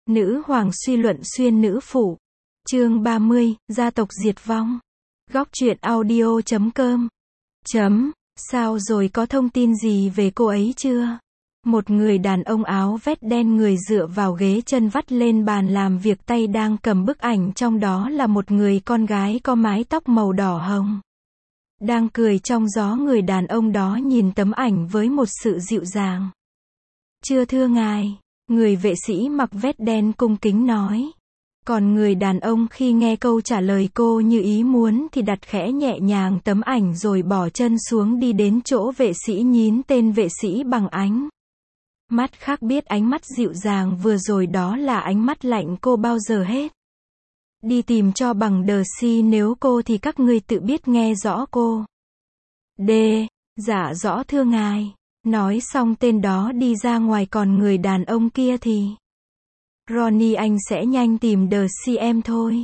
Nữ hoàng suy luận xuyên nữ phụ. Chương 30, gia tộc diệt vong. Góc truyện audio.com. Sao rồi, có thông tin gì về cô ấy chưa? Một người đàn ông áo vest đen người dựa vào ghế, chân vắt lên bàn làm việc, tay đang cầm bức ảnh, trong đó là một người con gái có mái tóc màu đỏ hồng. Đang cười trong gió, người đàn ông đó nhìn tấm ảnh với một sự dịu dàng. Chưa thưa ngài, người vệ sĩ mặc vest đen cung kính nói. Còn người đàn ông khi nghe câu trả lời cô như ý muốn thì đặt khẽ nhẹ nhàng tấm ảnh rồi bỏ chân xuống đi đến chỗ vệ sĩ, nhín tên vệ sĩ bằng ánh mắt khác biết ánh mắt dịu dàng vừa rồi đó là ánh mắt lạnh cô bao giờ hết. Đi tìm cho bằng Darcy, nếu cô thì các ngươi tự biết, nghe rõ cô. Dạ rõ thưa ngài. Nói xong tên đó đi ra ngoài, còn người đàn ông kia thì Ronnie, anh sẽ nhanh tìm Darcy em thôi.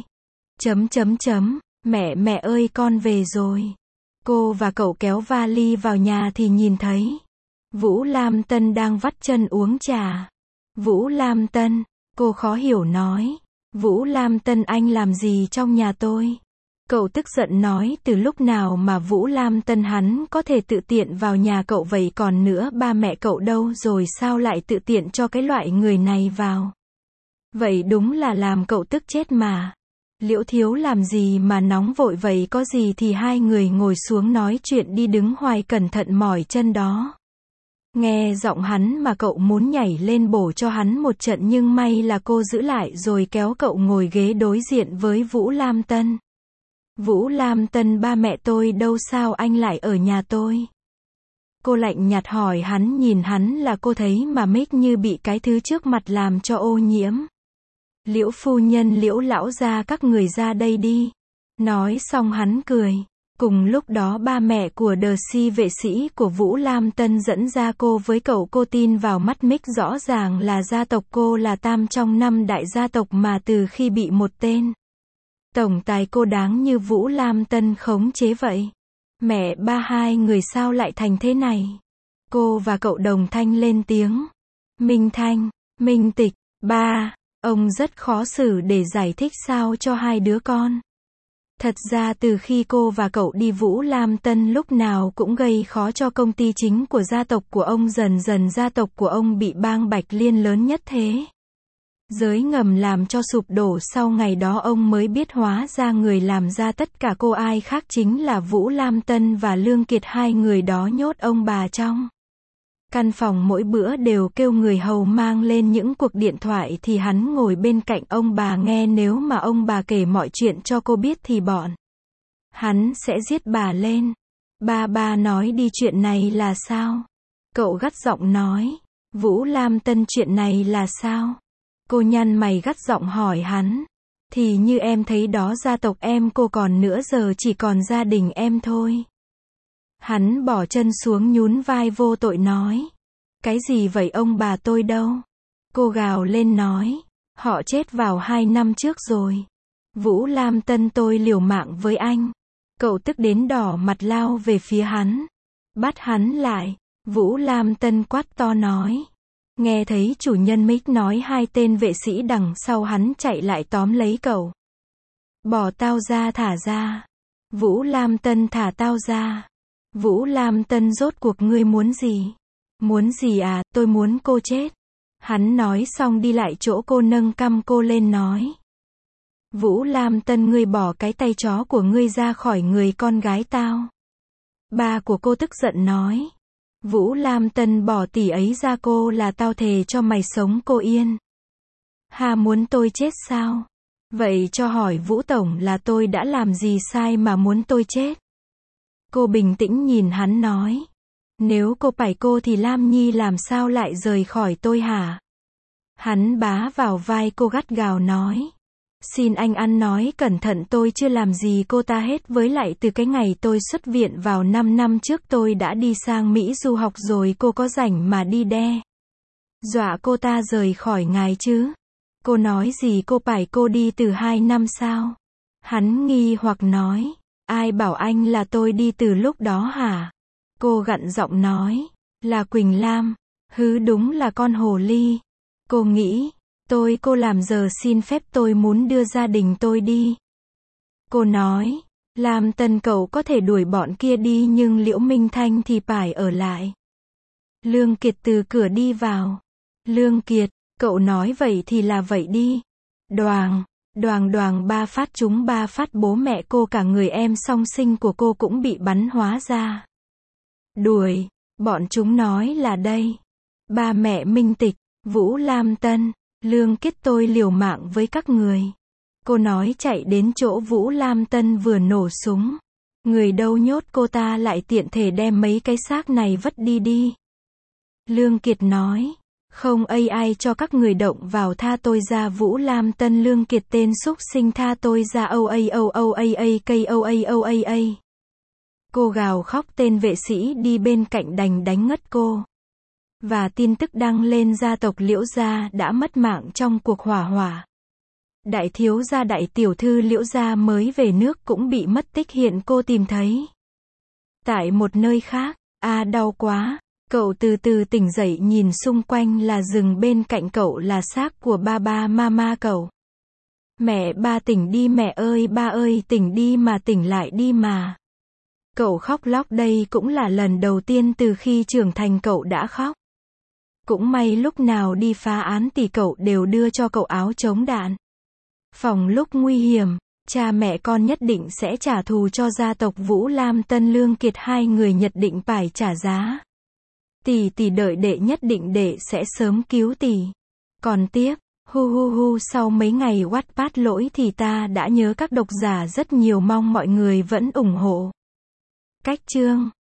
Mẹ ơi, con về rồi. Cô và cậu kéo vali vào nhà thì nhìn thấy Vũ Lam Tân đang vắt chân uống trà. Vũ Lam Tân, cô khó hiểu nói. Vũ Lam Tân, anh làm gì trong nhà tôi? Cậu tức giận nói, từ lúc nào mà Vũ Lam Tân hắn có thể tự tiện vào nhà cậu vậy, còn nữa ba mẹ cậu đâu rồi, sao lại tự tiện cho cái loại người này vào? Vậy đúng là làm cậu tức chết mà. Liễu thiếu làm gì mà nóng vội vậy, có gì thì hai người ngồi xuống nói chuyện đi, đứng hoài cẩn thận mỏi chân đó. Nghe giọng hắn mà cậu muốn nhảy lên bổ cho hắn một trận, nhưng may là cô giữ lại rồi kéo cậu ngồi ghế đối diện với Vũ Lam Tân. Vũ Lam Tân, ba mẹ tôi đâu, sao anh lại ở nhà tôi? Cô lạnh nhạt hỏi hắn, nhìn hắn là cô thấy mà mic như bị cái thứ trước mặt làm cho ô nhiễm. Liễu phu nhân, Liễu lão gia, các người ra đây đi. Nói xong hắn cười. Cùng lúc đó ba mẹ của Darcy, vệ sĩ của Vũ Lam Tân, dẫn ra cô với cậu. Cô tin vào mắt mic, rõ ràng là gia tộc cô là tam trong 5 đại gia tộc mà từ khi bị một tên tổng tài cô đáng như Vũ Lam Tân khống chế vậy. Mẹ ba, hai người sao lại thành thế này? Cô và cậu đồng thanh lên tiếng. Minh Thanh, Minh Tịch, ba, ông rất khó xử để giải thích sao cho hai đứa con. Thật ra từ khi cô và cậu đi, Vũ Lam Tân lúc nào cũng gây khó cho công ty chính của gia tộc của ông, dần dần gia tộc của ông bị bang Bạch Liên lớn nhất thế giới ngầm làm cho sụp đổ. Sau ngày đó ông mới biết hóa ra người làm ra tất cả cô ai khác chính là Vũ Lam Tân và Lương Kiệt. Hai người đó nhốt ông bà trong căn phòng, mỗi bữa đều kêu người hầu mang lên những cuộc điện thoại thì hắn ngồi bên cạnh ông bà nghe. Nếu mà ông bà kể mọi chuyện cho cô biết thì bọn hắn sẽ giết bà lên. Ba nói đi, chuyện này là sao? Cậu gắt giọng nói. Vũ Lam Tân, chuyện này là sao? Cô nhăn mày gắt giọng hỏi hắn. Thì như em thấy đó, gia tộc em cô còn nữa, giờ chỉ còn gia đình em thôi. Hắn bỏ chân xuống, nhún vai vô tội nói. Cái gì vậy, ông bà tôi đâu? Cô gào lên nói. Họ chết vào 2 năm trước rồi. Vũ Lam Tân, tôi liều mạng với anh. Cậu tức đến đỏ mặt lao về phía hắn. Bắt hắn lại. Vũ Lam Tân quát to nói. Nghe thấy chủ nhân mic nói, hai tên vệ sĩ đằng sau hắn chạy lại tóm lấy cậu. Bỏ tao ra, thả ra. Vũ Lam Tân, thả tao ra. Vũ Lam Tân, rốt cuộc ngươi muốn gì? Muốn gì à? Tôi muốn cô chết. Hắn nói xong đi lại chỗ cô, nâng cằm cô lên nói. Vũ Lam Tân, ngươi bỏ cái tay chó của ngươi ra khỏi người con gái tao. Ba của cô tức giận nói. Vũ Lam Tân, bỏ tỷ ấy ra, cô là tao thề cho mày sống cô yên. Hà, muốn tôi chết sao? Vậy cho hỏi Vũ Tổng là tôi đã làm gì sai mà muốn tôi chết? Cô bình tĩnh nhìn hắn nói. Nếu cô phải cô thì Lam Nhi làm sao lại rời khỏi tôi hả? Hắn bá vào vai cô gắt gào nói. Xin anh ăn nói cẩn thận, tôi chưa làm gì cô ta hết, với lại từ cái ngày tôi xuất viện vào 5 năm trước tôi đã đi sang Mỹ du học rồi, cô có rảnh mà đi đe dọa cô ta rời khỏi ngài chứ? Cô nói gì, cô phải cô đi từ 2 năm sao? Hắn nghi hoặc nói. Ai bảo anh là tôi đi từ lúc đó hả? Cô gặn giọng nói. Là Quỳnh Lam. Hứ, đúng là con hồ ly. Cô nghĩ. Cô làm giờ xin phép tôi muốn đưa gia đình tôi đi. Cô nói, Lam Tân cậu có thể đuổi bọn kia đi nhưng Liễu Minh Thanh thì phải ở lại. Lương Kiệt từ cửa đi vào. Lương Kiệt, cậu nói vậy thì là vậy đi. Đoàng, đoàng đoàng 3 phát trúng 3 phát bố mẹ cô cả người em song sinh của cô cũng bị bắn hóa ra. Đuổi, bọn chúng nói là đây. Ba mẹ Minh Tịch, Vũ Lam Tân, Lương Kiệt tôi liều mạng với các người. Cô nói chạy đến chỗ Vũ Lam Tân vừa nổ súng. Người đâu nhốt cô ta lại tiện thể đem mấy cái xác này vất đi đi. Lương Kiệt nói, không ai cho các người động vào tha tôi ra Vũ Lam Tân Lương Kiệt tên xúc sinh tha tôi ra oa. Cô gào khóc tên vệ sĩ đi bên cạnh đành đánh ngất cô. Và tin tức đăng lên gia tộc Liễu gia đã mất mạng trong cuộc hỏa hoạn. Đại thiếu gia đại tiểu thư Liễu gia mới về nước cũng bị mất tích hiện cô tìm thấy. Tại một nơi khác, đau quá. Cậu từ từ tỉnh dậy nhìn xung quanh là rừng bên cạnh cậu là xác của ba mama cậu. Mẹ ba tỉnh đi mẹ ơi ba ơi tỉnh đi mà tỉnh lại đi mà. Cậu khóc lóc đây cũng là lần đầu tiên từ khi trưởng thành cậu đã khóc. Cũng may lúc nào đi phá án thì cậu đều đưa cho cậu áo chống đạn. Phòng lúc nguy hiểm, cha mẹ con nhất định sẽ trả thù cho gia tộc Vũ Lam Tân Lương Kiệt hai người nhất định phải trả giá. Tỷ đợi đệ nhất định đệ sẽ sớm cứu tỷ. Còn tiếp, sau mấy ngày Wattpad lỗi thì ta đã nhớ các độc giả rất nhiều mong mọi người vẫn ủng hộ. Cách chương